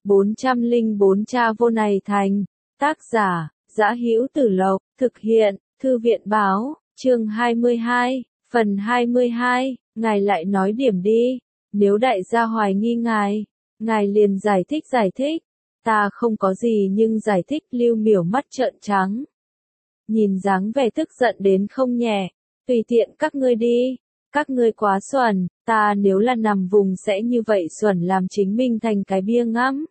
404 Cha vô này thành. Tác giả, Dã Hữu Tử Lộc, thực hiện, Thư viện báo, chương 22, phần 22, ngài lại nói điểm đi, nếu đại gia hoài nghi ngài liền giải thích, ta không có gì nhưng giải thích. Lưu Miểu mắt trợn trắng, nhìn dáng vẻ tức giận đến không nhẹ, tùy tiện các ngươi đi, các ngươi quá xuẩn, ta nếu là nằm vùng sẽ như vậy xuẩn làm chính mình thành cái bia ngắm.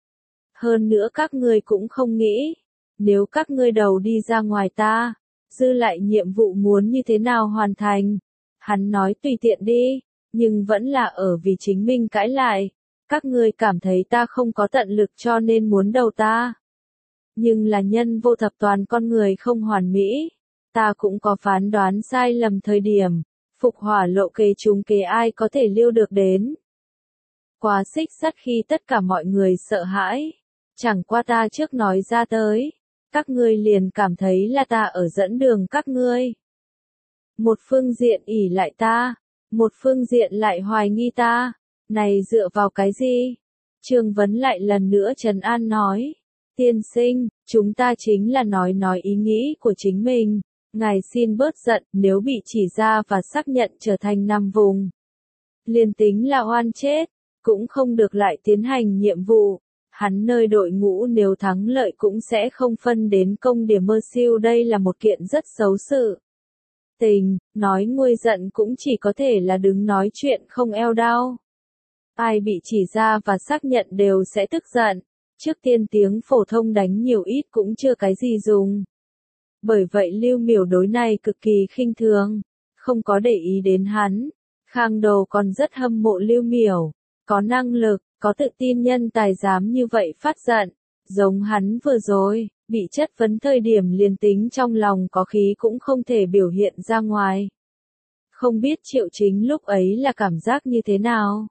Hơn nữa các ngươi cũng không nghĩ, nếu các ngươi đầu đi ra ngoài ta, dư lại nhiệm vụ muốn như thế nào hoàn thành. Hắn nói tùy tiện đi, nhưng vẫn là ở vì chính mình cãi lại. Các ngươi cảm thấy ta không có tận lực cho nên muốn đầu ta. Nhưng là nhân vô thập toàn, con người không hoàn mỹ. Ta cũng có phán đoán sai lầm thời điểm. Phục hỏa lộ kề trúng kế ai có thể lưu được đến. Quá xích sắt khi tất cả mọi người sợ hãi. Chẳng qua ta trước nói ra tới. Các ngươi liền cảm thấy là ta ở dẫn đường các ngươi. Một phương diện ỷ lại ta, một phương diện lại hoài nghi ta. Này dựa vào cái gì? Trương Vấn lại lần nữa trấn an nói. Tiên sinh, chúng ta chính là nói ý nghĩ của chính mình. Ngài xin bớt giận, nếu bị chỉ ra và xác nhận trở thành nằm vùng. Liền tính là oan chết, cũng không được lại tiến hành nhiệm vụ. Hắn nơi đội ngũ nếu thắng lợi cũng sẽ không phân đến công điểm mơ siêu, đây là một kiện rất xấu sự. Tình, nói nguôi giận cũng chỉ có thể là đứng nói chuyện không eo đau. Ai bị chỉ ra và xác nhận đều sẽ tức giận. Trước tiên tiếng phổ thông đánh nhiều ít cũng chưa cái gì dùng. Bởi vậy Lưu Miểu đối này cực kỳ khinh thường, không có để ý đến hắn. Khang Đồ còn rất hâm mộ Lưu Miểu, có năng lực, có tự tin nhân tài dám như vậy phát giận. Giống hắn vừa rồi, bị chất vấn thời điểm liền tính trong lòng có khí cũng không thể biểu hiện ra ngoài. Không biết Triệu Chính lúc ấy là cảm giác như thế nào?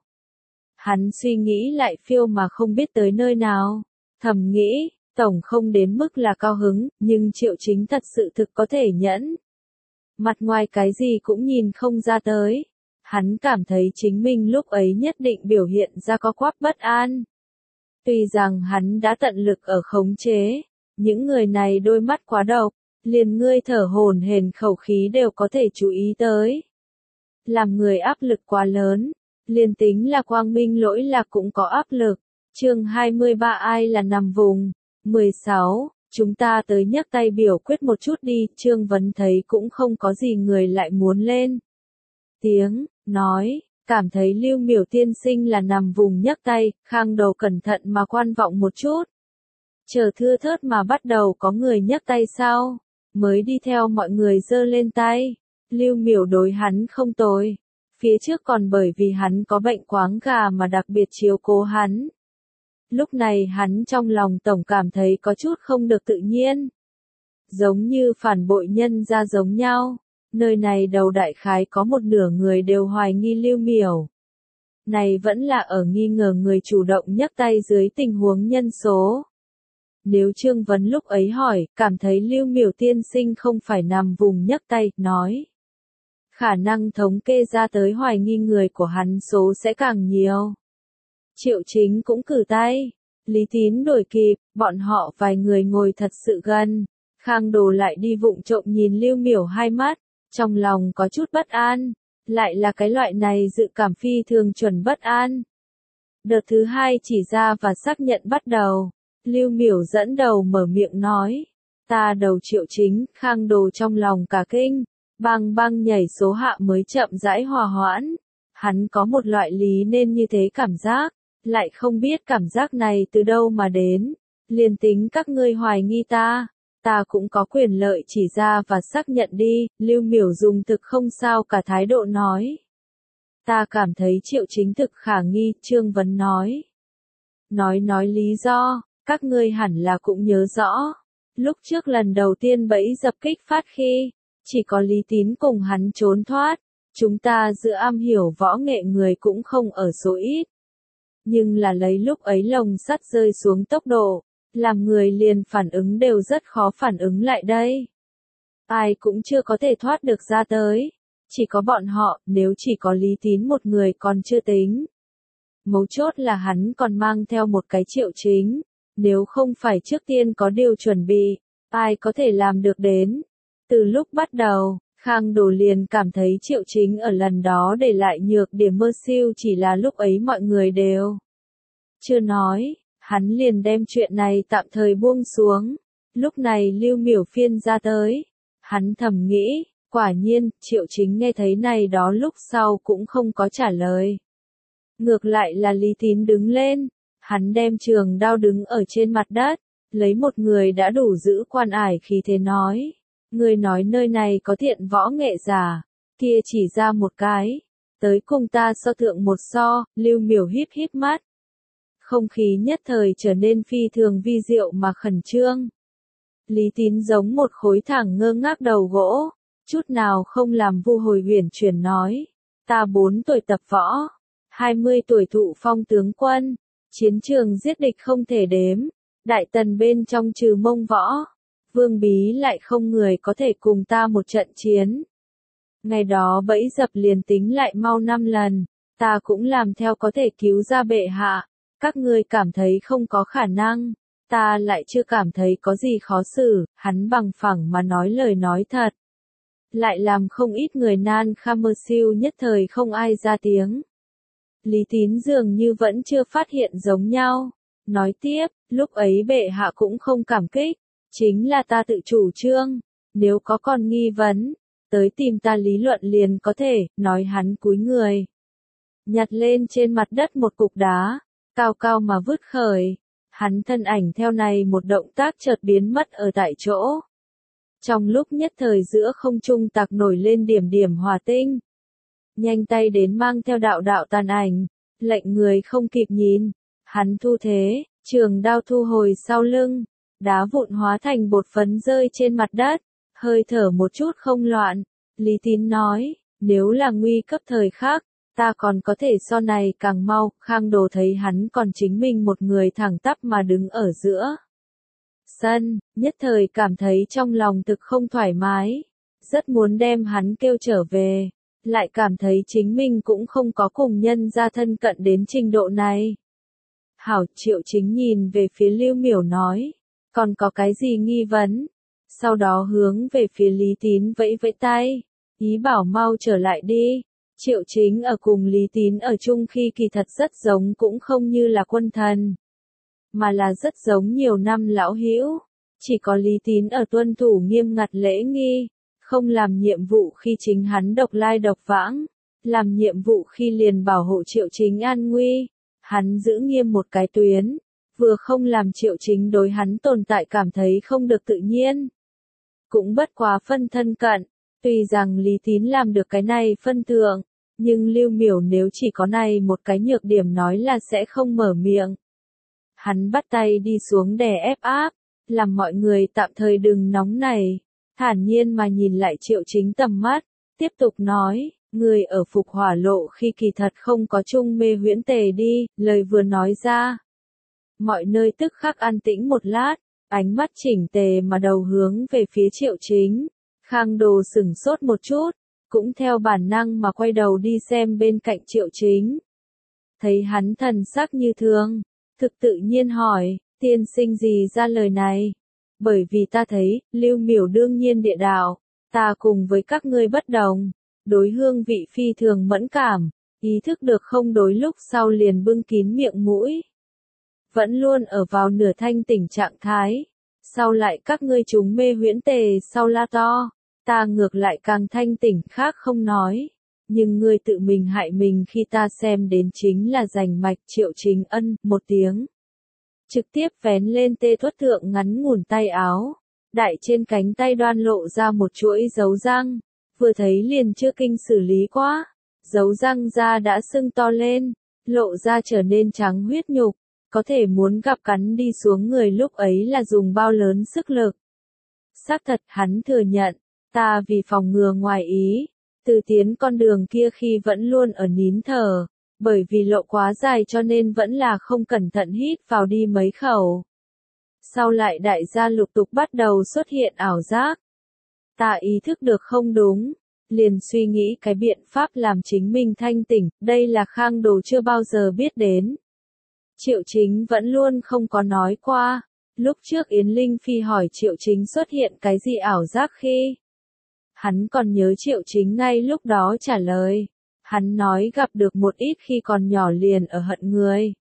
Hắn suy nghĩ lại phiêu mà không biết tới nơi nào. Thầm nghĩ, tổng không đến mức là cao hứng, nhưng Triệu Chính thật sự thực có thể nhẫn. Mặt ngoài cái gì cũng nhìn không ra tới. Hắn cảm thấy chính mình lúc ấy nhất định biểu hiện ra có quắp bất an. Tuy rằng hắn đã tận lực ở khống chế, những người này đôi mắt quá độc, liền ngươi thở hổn hển khẩu khí đều có thể chú ý tới. Làm người áp lực quá lớn, liền tính là quang minh lỗi lạc cũng có áp lực. Chương 23 ai là nằm vùng. 16, chúng ta tới nhấc tay biểu quyết một chút đi. Trương Vấn thấy cũng không có gì người lại muốn lên tiếng, nói, cảm thấy Lưu Miểu tiên sinh là nằm vùng nhấc tay. Khang Đầu cẩn thận mà quan vọng một chút. Chờ thưa thớt mà bắt đầu có người nhấc tay sau, mới đi theo mọi người giơ lên tay. Lưu Miểu đối hắn không tồi. Phía trước còn bởi vì hắn có bệnh quáng gà mà đặc biệt chiếu cố hắn. Lúc này hắn trong lòng tổng cảm thấy có chút không được tự nhiên. Giống như phản bội nhân ra giống nhau. Nơi này đầu đại khái có một nửa người đều hoài nghi Lưu Miểu. Này vẫn là ở nghi ngờ người chủ động nhấc tay dưới tình huống nhân số. Nếu Trương Vấn lúc ấy hỏi, cảm thấy Lưu Miểu tiên sinh không phải nằm vùng nhấc tay, nói. Khả năng thống kê ra tới hoài nghi người của hắn số sẽ càng nhiều. Triệu Chính cũng cử tay. Lý Tín đuổi kịp, bọn họ vài người ngồi thật sự gần. Khang Đồ lại đi vụng trộm nhìn Lưu Miểu hai mắt, trong lòng có chút bất an. Lại là cái loại này dự cảm phi thường chuẩn bất an. Đợt thứ hai chỉ ra và xác nhận bắt đầu. Lưu Miểu dẫn đầu mở miệng nói. Ta đầu Triệu Chính. Khang Đồ trong lòng cả kinh. Bang bang nhảy số hạ mới chậm rãi hòa hoãn. Hắn có một loại lý nên như thế cảm giác. Lại không biết cảm giác này từ đâu mà đến. Liền tính các ngươi hoài nghi ta cũng có quyền lợi chỉ ra và xác nhận đi. Lưu Miểu dùng thực không sao cả thái độ nói. Ta cảm thấy Triệu Chính thực khả nghi. Trương Vấn nói. Nói lý do, các ngươi hẳn là cũng nhớ rõ. Lúc trước lần đầu tiên bẫy dập kích phát khi, chỉ có Lý Tín cùng hắn trốn thoát. Chúng ta giữa am hiểu võ nghệ người cũng không ở số ít. Nhưng là lấy lúc ấy lồng sắt rơi xuống tốc độ, làm người liền phản ứng đều rất khó phản ứng lại đây. Ai cũng chưa có thể thoát được ra tới. Chỉ có bọn họ, nếu chỉ có Lý Tín một người còn chưa tính. Mấu chốt là hắn còn mang theo một cái Triệu Chính. Nếu không phải trước tiên có điều chuẩn bị, ai có thể làm được đến. Từ lúc bắt đầu, Khang Đồ liền cảm thấy Triệu Chính ở lần đó để lại nhược điểm mơ siêu chỉ là lúc ấy mọi người đều chưa nói, hắn liền đem chuyện này tạm thời buông xuống. Lúc này Lưu Miểu Phiên ra tới, hắn thầm nghĩ, quả nhiên, Triệu Chính nghe thấy này đó lúc sau cũng không có trả lời. Ngược lại là Lý Tín đứng lên, hắn đem trường đao đứng ở trên mặt đất, lấy một người đã đủ giữ quan ải khí thế nói. Người nói nơi này có thiện võ nghệ giả, kia chỉ ra một cái, tới cùng ta so thượng một so, Lưu Miểu híp híp mắt. Không khí nhất thời trở nên phi thường vi diệu mà khẩn trương. Lý Tín giống một khối thẳng ngơ ngác đầu gỗ, chút nào không làm Vu Hồi Uyển chuyển nói. Ta 4 tuổi tập võ, 20 tuổi thụ phong tướng quân, chiến trường giết địch không thể đếm, Đại Tần bên trong trừ Mông Võ, Vương Bí lại không người có thể cùng ta một trận chiến. Ngày đó bẫy dập liền tính lại mau 5 lần, ta cũng làm theo có thể cứu ra bệ hạ, các ngươi cảm thấy không có khả năng, ta lại chưa cảm thấy có gì khó xử, hắn bằng phẳng mà nói lời nói thật. Lại làm không ít người nan kham mơ siêu nhất thời không ai ra tiếng. Lý Tín dường như vẫn chưa phát hiện giống nhau. Nói tiếp, lúc ấy bệ hạ cũng không cảm kích, chính là ta tự chủ trương, nếu có còn nghi vấn, tới tìm ta lý luận liền có thể, nói hắn cúi người. Nhặt lên trên mặt đất một cục đá, cao cao mà vứt khởi, hắn thân ảnh theo này một động tác chợt biến mất ở tại chỗ. Trong lúc nhất thời giữa không trung tạc nổi lên điểm điểm hỏa tinh. Nhanh tay đến mang theo đạo đạo tàn ảnh, lệnh người không kịp nhìn. Hắn thu thế, trường đao thu hồi sau lưng, đá vụn hóa thành bột phấn rơi trên mặt đất, hơi thở một chút không loạn. Lý Tín nói, nếu là nguy cấp thời khắc, ta còn có thể so này càng mau. Khang Đồ thấy hắn còn chính mình một người thẳng tắp mà đứng ở giữa sân, nhất thời cảm thấy trong lòng thực không thoải mái, rất muốn đem hắn kêu trở về, lại cảm thấy chính mình cũng không có cùng nhân gia thân cận đến trình độ này. Hảo, Triệu Chính nhìn về phía Lưu Miểu nói, còn có cái gì nghi vấn? Sau đó hướng về phía Lý Tín vẫy vẫy tay, ý bảo mau trở lại đi. Triệu Chính ở cùng Lý Tín ở chung khi kỳ thật rất giống cũng không như là quân thần, mà là rất giống nhiều năm lão hữu. Chỉ có Lý Tín ở tuân thủ nghiêm ngặt lễ nghi, không làm nhiệm vụ khi chính hắn độc lai độc vãng, làm nhiệm vụ khi liền bảo hộ Triệu Chính an nguy. Hắn giữ nghiêm một cái tuyến, vừa không làm Triệu Chính đối hắn tồn tại cảm thấy không được tự nhiên. Cũng bất quá phân thân cận, tuy rằng Lý Tín làm được cái này phân thượng, nhưng Lưu Miểu nếu chỉ có này một cái nhược điểm nói là sẽ không mở miệng. Hắn bắt tay đi xuống đè ép áp, làm mọi người tạm thời đừng nóng này, thản nhiên mà nhìn lại Triệu Chính tầm mắt, tiếp tục nói. Người ở Phục Hỏa Lộ khi kỳ thật không có chung mê huyễn tề đi, lời vừa nói ra. Mọi nơi tức khắc an tĩnh một lát, ánh mắt chỉnh tề mà đầu hướng về phía Triệu Chính. Khang Đồ sửng sốt một chút, cũng theo bản năng mà quay đầu đi xem bên cạnh Triệu Chính. Thấy hắn thần sắc như thường, thực tự nhiên hỏi, tiên sinh gì ra lời này? Bởi vì ta thấy, Lưu Miểu đương nhiên địa đạo, ta cùng với các ngươi bất đồng. Đối hương vị phi thường mẫn cảm, ý thức được không đối lúc sau liền bưng kín miệng mũi. Vẫn luôn ở vào nửa thanh tỉnh trạng thái. Sau lại các ngươi chúng mê huyễn tề sau la to, ta ngược lại càng thanh tỉnh khác không nói. Nhưng ngươi tự mình hại mình khi ta xem đến chính là rành mạch. Triệu Chính ân, một tiếng. Trực tiếp vén lên tê thuất thượng ngắn ngủn tay áo. Đại trên cánh tay đoan lộ ra một chuỗi dấu răng. Vừa thấy liền chưa kinh xử lý quá, dấu răng da đã sưng to lên, lộ ra trở nên trắng huyết nhục, có thể muốn gặp cắn đi xuống người lúc ấy là dùng bao lớn sức lực. Xác thật hắn thừa nhận, ta vì phòng ngừa ngoài ý, từ tiến con đường kia khi vẫn luôn ở nín thở, bởi vì lộ quá dài cho nên vẫn là không cẩn thận hít vào đi mấy khẩu. Sau lại đại gia lục tục bắt đầu xuất hiện ảo giác. Ta ý thức được không đúng, liền suy nghĩ cái biện pháp làm chính mình thanh tỉnh, đây là Khang Đồ chưa bao giờ biết đến. Triệu Chính vẫn luôn không có nói qua. Lúc trước Yến Linh Phi hỏi Triệu Chính xuất hiện cái gì ảo giác khi. Hắn còn nhớ Triệu Chính ngay lúc đó trả lời. Hắn nói gặp được một ít khi còn nhỏ liền ở hận người.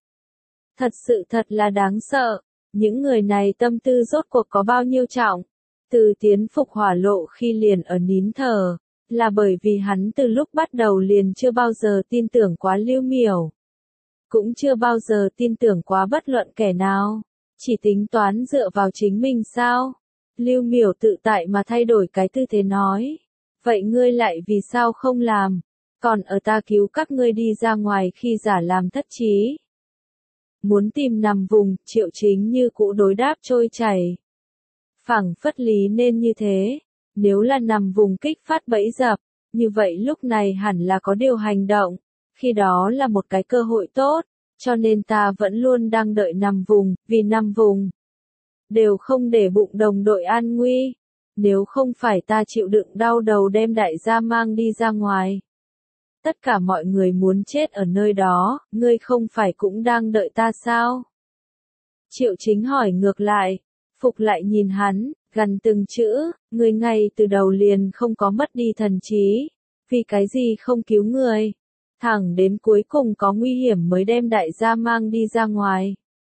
Thật là đáng sợ. Những người này tâm tư rốt cuộc có bao nhiêu trọng. Từ tiến phục hỏa lộ khi liền ở nín thở. Là bởi vì hắn từ lúc bắt đầu liền chưa bao giờ tin tưởng quá Lưu Miểu. Cũng chưa bao giờ tin tưởng quá bất luận kẻ nào. Chỉ tính toán dựa vào chính mình sao? Lưu Miểu tự tại mà thay đổi cái tư thế nói. Vậy ngươi lại vì sao không làm? Còn ở ta cứu các ngươi đi ra ngoài khi giả làm thất trí. Muốn tìm nằm vùng, Triệu Chính như cũ đối đáp trôi chảy. Phảng phất lý nên như thế. Nếu là nằm vùng kích phát bẫy dập, như vậy lúc này hẳn là có điều hành động. Khi đó là một cái cơ hội tốt. Cho nên ta vẫn luôn đang đợi nằm vùng, vì nằm vùng đều không để bụng đồng đội an nguy. Nếu không phải ta chịu đựng đau đầu đem đại gia mang đi ra ngoài. Tất cả mọi người muốn chết ở nơi đó, ngươi không phải cũng đang đợi ta sao? Triệu Chính hỏi ngược lại, Phục lại nhìn hắn, gần từng chữ, ngươi ngay từ đầu liền không có mất đi thần trí. Vì cái gì không cứu người? Thẳng đến cuối cùng có nguy hiểm mới đem đại gia mang đi ra ngoài.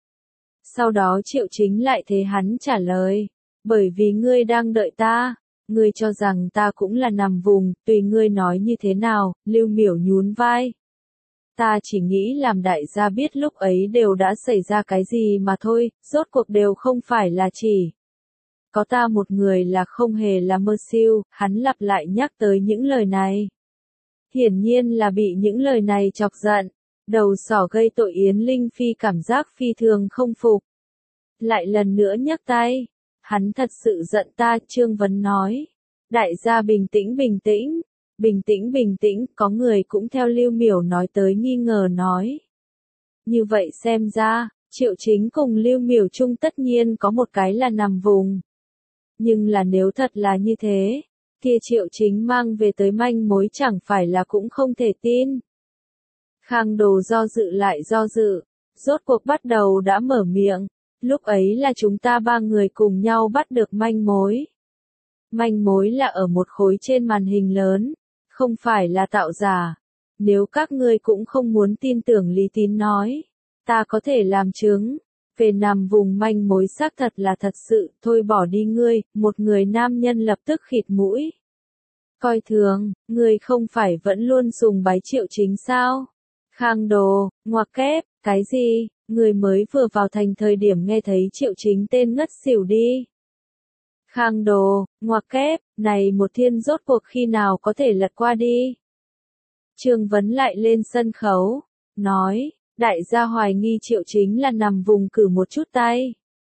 Sau đó Triệu Chính lại thế hắn trả lời, bởi vì ngươi đang đợi ta, ngươi cho rằng ta cũng là nằm vùng, tùy ngươi nói như thế nào, Lưu Miểu nhún vai. Ta chỉ nghĩ làm đại gia biết lúc ấy đều đã xảy ra cái gì mà thôi, rốt cuộc đều không phải là chỉ. Có ta một người là không hề là mơ siêu, hắn lặp lại nhắc tới những lời này. Hiển nhiên là bị những lời này chọc giận, đầu sỏ gây tội Yến Linh Phi cảm giác phi thường không phục. Lại lần nữa nhấc tay, hắn thật sự giận ta, Trương Vấn nói. Đại gia bình tĩnh bình tĩnh, có người cũng theo Lưu Miểu nói tới nghi ngờ nói. Như vậy xem ra, Triệu Chính cùng Lưu Miểu chung tất nhiên có một cái là nằm vùng. Nhưng là nếu thật là như thế, kia Triệu Chính mang về tới manh mối chẳng phải là cũng không thể tin. Khang Đồ do dự lại do dự, rốt cuộc bắt đầu đã mở miệng, lúc ấy là chúng ta ba người cùng nhau bắt được manh mối. Manh mối là ở một khối trên màn hình lớn, không phải là tạo giả. Nếu các ngươi cũng không muốn tin tưởng Lý Tín nói, ta có thể làm chứng. Về nằm vùng manh mối xác thật là thật sự, thôi bỏ đi ngươi, một người nam nhân lập tức khịt mũi. Coi thường, ngươi không phải vẫn luôn sùng bái Triệu Chính sao? Khang Đồ, ngoặc kép, cái gì, ngươi mới vừa vào thành thời điểm nghe thấy Triệu Chính tên ngất xỉu đi. Khang Đồ, ngoặc kép, này một thiên rốt cuộc khi nào có thể lật qua đi. Trương Vấn lại lên sân khấu, nói. Đại gia hoài nghi Triệu Chính là nằm vùng cử một chút tay.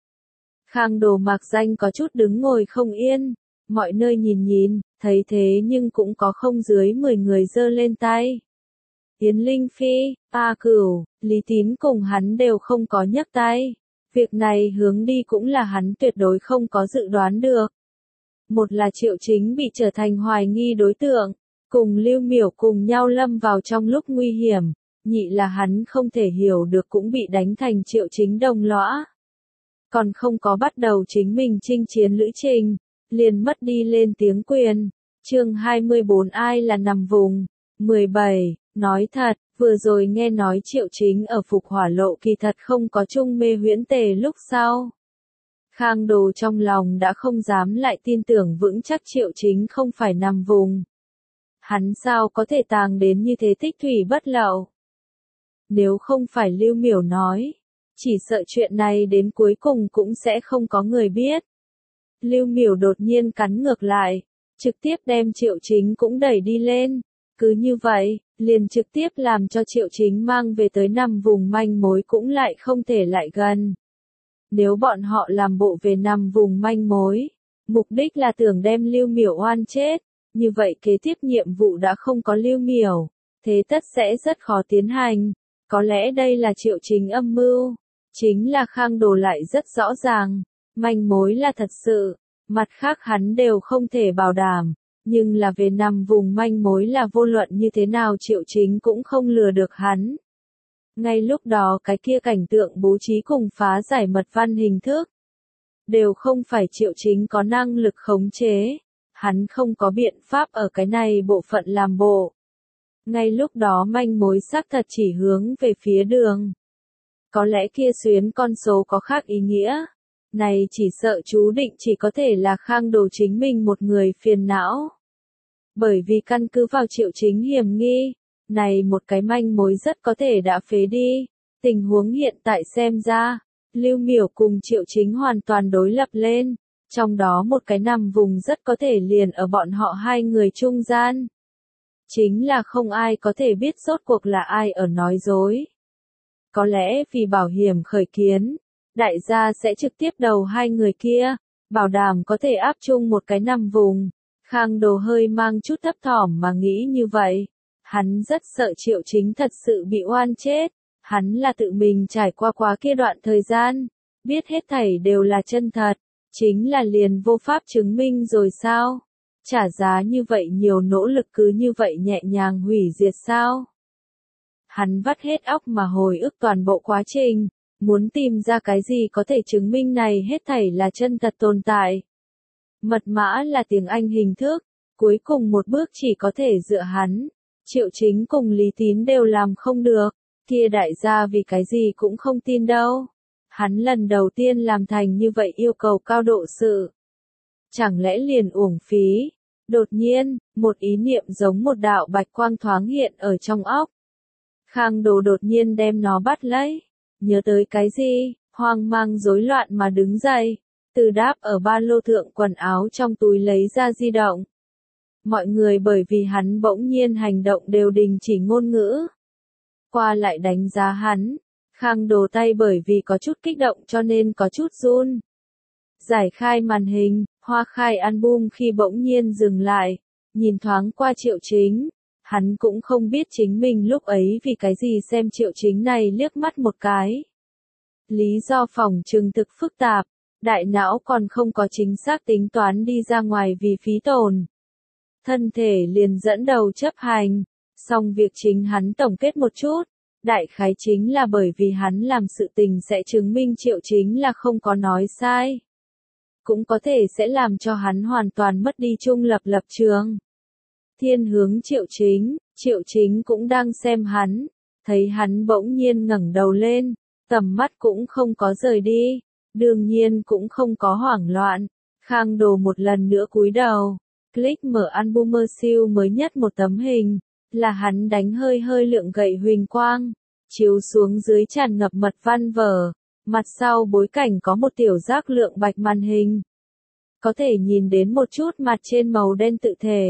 Khang Đồ mạc danh có chút đứng ngồi không yên, mọi nơi nhìn, thấy thế nhưng cũng có không dưới 10 người giơ lên tay. Yến Linh Phi, A Cửu, Lý Tín cùng hắn đều không có nhấc tay. Việc này hướng đi cũng là hắn tuyệt đối không có dự đoán được. Một là Triệu Chính bị trở thành hoài nghi đối tượng, cùng Lưu Miểu cùng nhau lâm vào trong lúc nguy hiểm. Nhị là hắn không thể hiểu được cũng bị đánh thành Triệu Chính đồng lõa. Còn không có bắt đầu chính mình chinh chiến lữ trình, liền mất đi lên tiếng quyền. Chương 24 ai là nằm vùng. 17, nói thật, vừa rồi nghe nói Triệu Chính ở Phục Hỏa Lộ kỳ thật không có chung mê huyễn tề lúc sau. Khang Đồ trong lòng đã không dám lại tin tưởng vững chắc Triệu Chính không phải nằm vùng. Hắn sao có thể tàng đến như thế tích thủy bất lậu. Nếu không phải Lưu Miểu nói, chỉ sợ chuyện này đến cuối cùng cũng sẽ không có người biết. Lưu Miểu đột nhiên cắn ngược lại, trực tiếp đem Triệu Chính cũng đẩy đi lên. Cứ như vậy, liền trực tiếp làm cho Triệu Chính mang về tới nằm vùng manh mối cũng lại không thể lại gần. Nếu bọn họ làm bộ về nằm vùng manh mối, mục đích là tưởng đem Lưu Miểu oan chết, như vậy kế tiếp nhiệm vụ đã không có Lưu Miểu, thế tất sẽ rất khó tiến hành. Có lẽ đây là Triệu Chính âm mưu, chính là Khang Đồ lại rất rõ ràng, manh mối là thật sự, mặt khác hắn đều không thể bảo đảm, Nhưng là về nằm vùng manh mối là vô luận như thế nào Triệu Chính cũng không lừa được hắn. Ngay lúc đó cái kia cảnh tượng bố trí cùng phá giải mật văn hình thức, đều không phải Triệu Chính có năng lực khống chế. Hắn không có biện pháp ở cái này bộ phận làm bộ. Ngay lúc đó manh mối xác thật chỉ hướng về phía đường. Có lẽ kia xuyến con số có khác ý nghĩa. Này chỉ sợ chú định chỉ có thể là Khang Đồ chính mình một người phiền não. Bởi vì căn cứ vào Triệu Chính hiểm nghi, này một cái manh mối rất có thể đã phế đi. Tình huống hiện tại xem ra, Lưu Miểu cùng Triệu Chính hoàn toàn đối lập lên. Trong đó một cái nằm vùng rất có thể liền ở bọn họ hai người trung gian. Chính là không ai có thể biết rốt cuộc là ai ở nói dối. Có lẽ vì bảo hiểm khởi kiến, đại gia sẽ trực tiếp đầu hai người kia, bảo đảm có thể áp chung một cái nằm vùng. Khang Đồ hơi mang chút thấp thỏm mà nghĩ như vậy. Hắn rất sợ Triệu Chính thật sự bị oan chết. Hắn là tự mình trải qua kia đoạn thời gian, biết hết thảy đều là chân thật. Chính là liền vô pháp chứng minh rồi sao? Trả giá như vậy nhiều nỗ lực cứ như vậy nhẹ nhàng hủy diệt sao? Hắn vắt hết óc mà hồi ức toàn bộ quá trình, muốn tìm ra cái gì có thể chứng minh này hết thảy là chân thật tồn tại. Mật mã là tiếng Anh hình thức, cuối cùng một bước chỉ có thể dựa hắn. Triệu Chính cùng Lý Tín đều làm không được, kia đại gia vì cái gì cũng không tin đâu. Hắn lần đầu tiên làm thành như vậy yêu cầu cao độ sự. Chẳng lẽ liền uổng phí? Đột nhiên, một ý niệm giống một đạo bạch quang thoáng hiện ở trong óc. Khang Đồ đột nhiên đem nó bắt lấy. Nhớ tới cái gì? Hoang mang rối loạn mà đứng dậy. Từ đáp ở ba lô thượng quần áo trong túi lấy ra di động. Mọi người bởi vì hắn bỗng nhiên hành động đều đình chỉ ngôn ngữ. Qua lại đánh giá hắn. Khang Đồ tay bởi vì có chút kích động cho nên có chút run. Giải khai màn hình, hoa khai album khi bỗng nhiên dừng lại, nhìn thoáng qua Triệu Chính. Hắn cũng không biết chính mình lúc ấy vì cái gì xem Triệu Chính này liếc mắt một cái. Lý do phỏng chừng thực phức tạp, đại não còn không có chính xác tính toán đi ra ngoài vì phí tổn. Thân thể liền dẫn đầu chấp hành, xong việc chính hắn tổng kết một chút. Đại khái chính là bởi vì hắn làm sự tình sẽ chứng minh Triệu Chính là không có nói sai. Cũng có thể sẽ làm cho hắn hoàn toàn mất đi trung lập trường. Thiên hướng Triệu Chính cũng đang xem hắn, thấy hắn bỗng nhiên ngẩng đầu lên, tầm mắt cũng không có rời đi, đương nhiên cũng không có hoảng loạn. Khang Đồ một lần nữa cúi đầu, click mở album siêu mới nhất một tấm hình, là hắn đánh hơi hơi lượng gậy huỳnh quang, chiếu xuống dưới tràn ngập mật văn vở, mặt sau bối cảnh có một tiểu giác lượng bạch màn hình. Có thể nhìn đến một chút mặt trên màu đen tự thể.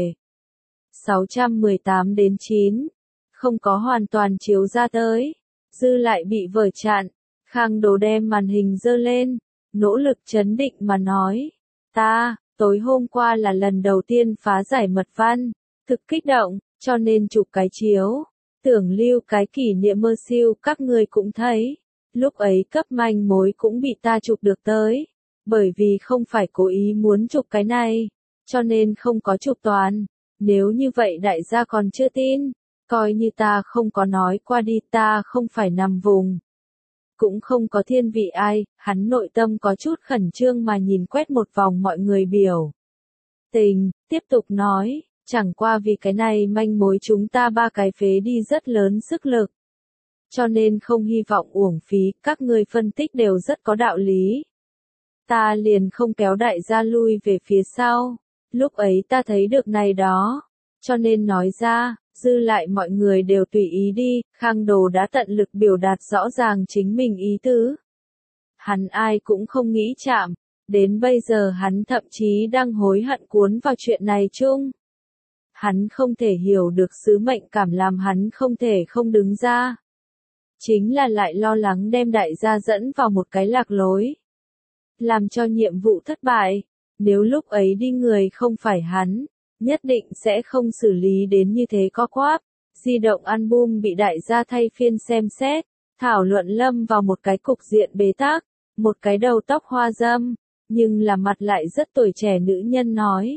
618 đến 9. Không có hoàn toàn chiếu ra tới. Dư lại bị vở chặn. Khang Đồ đem màn hình giơ lên. Nỗ lực trấn định mà nói. Tối hôm qua là lần đầu tiên phá giải mật văn. Thực kích động, cho nên chụp cái chiếu. Tưởng lưu cái kỷ niệm mơ siêu các người cũng thấy. Lúc ấy cấp manh mối cũng bị ta chụp được tới. Bởi vì không phải cố ý muốn chụp cái này. Cho nên không có chụp toàn. Nếu như vậy đại gia còn chưa tin. Coi như ta không có nói qua đi, ta không phải nằm vùng. Cũng không có thiên vị ai. Hắn nội tâm có chút khẩn trương mà nhìn quét một vòng mọi người biểu tình. Tiếp tục nói. Chẳng qua vì cái này manh mối chúng ta ba cái phế đi rất lớn sức lực. Cho nên không hy vọng uổng phí, các người phân tích đều rất có đạo lý. Ta liền không kéo đại gia lui về phía sau. Lúc ấy ta thấy được này đó. Cho nên nói ra, dư lại mọi người đều tùy ý đi, Khang Đồ đã tận lực biểu đạt rõ ràng chính mình ý tứ. Hắn ai cũng không nghĩ chạm. Đến bây giờ hắn thậm chí đang hối hận cuốn vào chuyện này chung. Hắn không thể hiểu được sứ mệnh cảm làm hắn không thể không đứng ra. Chính là lại lo lắng đem đại gia dẫn vào một cái lạc lối. Làm cho nhiệm vụ thất bại. Nếu lúc ấy đi người không phải hắn, nhất định sẽ không xử lý đến như thế có quáp. Di động album bị đại gia thay phiên xem xét. Thảo luận lâm vào một cái cục diện bế tắc. Một cái đầu tóc hoa râm. Nhưng là mặt lại rất tuổi trẻ nữ nhân nói.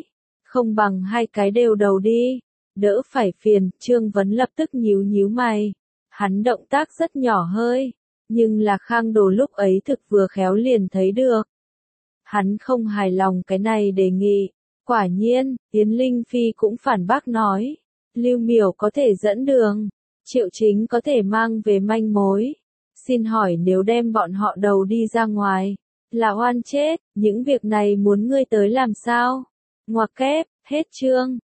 Không bằng hai cái đều đầu đi. Đỡ phải phiền, Trương Vấn lập tức nhíu nhíu mày. Hắn động tác rất nhỏ hơi, nhưng là Khang Đồ lúc ấy thực vừa khéo liền thấy được. Hắn không hài lòng cái này đề nghị. Quả nhiên, Yến Linh Phi cũng phản bác nói. Lưu Miểu có thể dẫn đường, Triệu Chính có thể mang về manh mối. Xin hỏi nếu đem bọn họ đầu đi ra ngoài, là oan chết, những việc này muốn ngươi tới làm sao? Ngoặc kép, hết chương.